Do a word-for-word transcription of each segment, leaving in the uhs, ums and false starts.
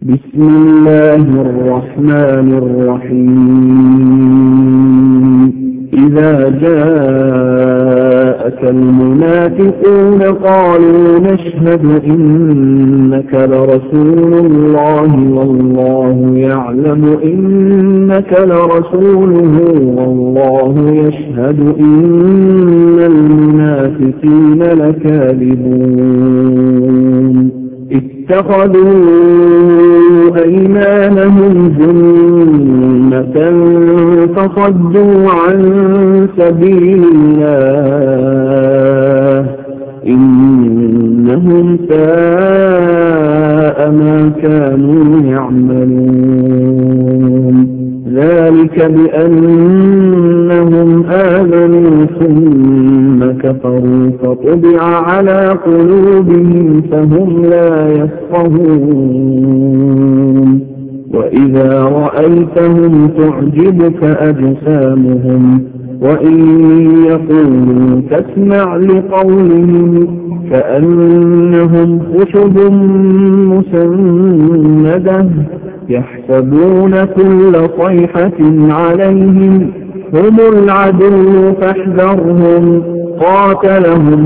بسم الله الرحمن الرحيم إذا جاءك المنافقون قالوا نشهد إنك لرسول الله والله يعلم إنك لرسوله والله يشهد إن المنافقين لكاذبون اتخذوا أيمانهم جنة فصدوا عن سبيل الله إنهم ساء ما كانوا يعملون ذلك بأنهم آمنوا ثم كفروا فطبع على قلوبهم فهم لا يفقهون وإذا رأيتهم تعجبك أجسامهم وإن يقولوا تسمع لقولهم كأنهم خشب مسندة يحسبون كل صيحة عليهم هم العدو فاحذرهم قاتلهم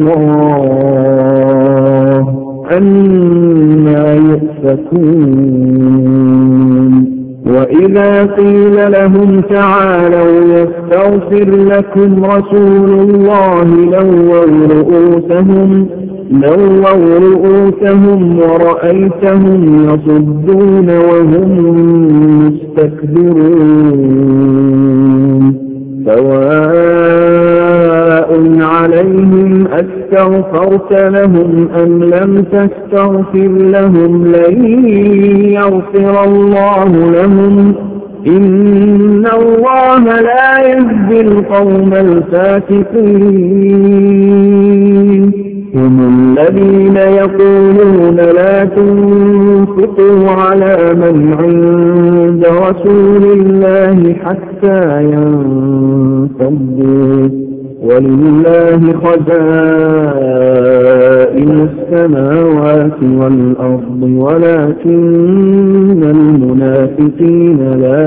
الله أنى يؤفكون وإذا قيل لهم تعالوا يستغفر لكم رسول الله لووا رؤوسهم لووا رؤوسهم ورأيتهم يصدون وهم مستكبرون سواء عليهم أستغفرت لهم أم لم تستغفر لهم لن يغفر الله لهم إن الله لا يهدي القوم الفاسقين هم الذين يقولون لا تنفقوا على من عند رسول الله حتى ينفضوا ولله خزائن السماوات والأرض ولكن المنافقين لا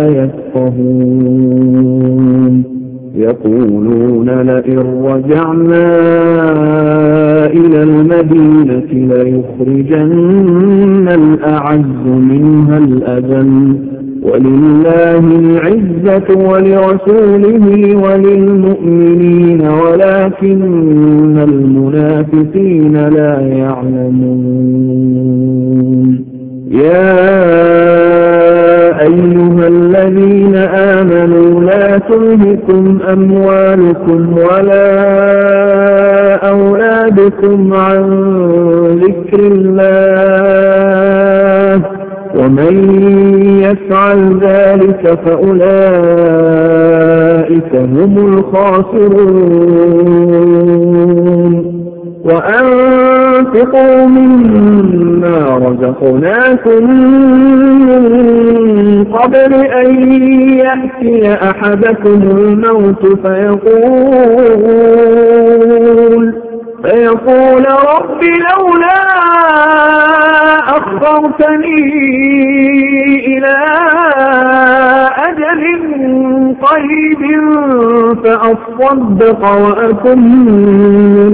يفقهون يقولون لئن رجعنا إلى المدينة ليخرجن الأعز منها الأذل ولله العزة ولرسوله وللمؤمنين ولكن المنافقين لا يعلمون يا أيها الذين آمنوا لا تلهكم أموالكم ولا أولادكم عن ذكر الله ومن يفعل ذلك فأولئك هم الخاسرون وأنفقوا مما رزقناكم من قبل أن يأتي أحدكم الموت فيقول فيقول رب لولا أخرتني إلى أجل قريب فأصدق وأكن من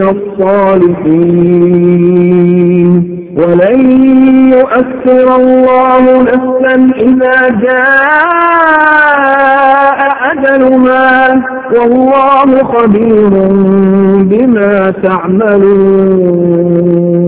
الصالحين ولن يؤخر الله نفسا إذا جاء أجلها والله خبير بما تعملون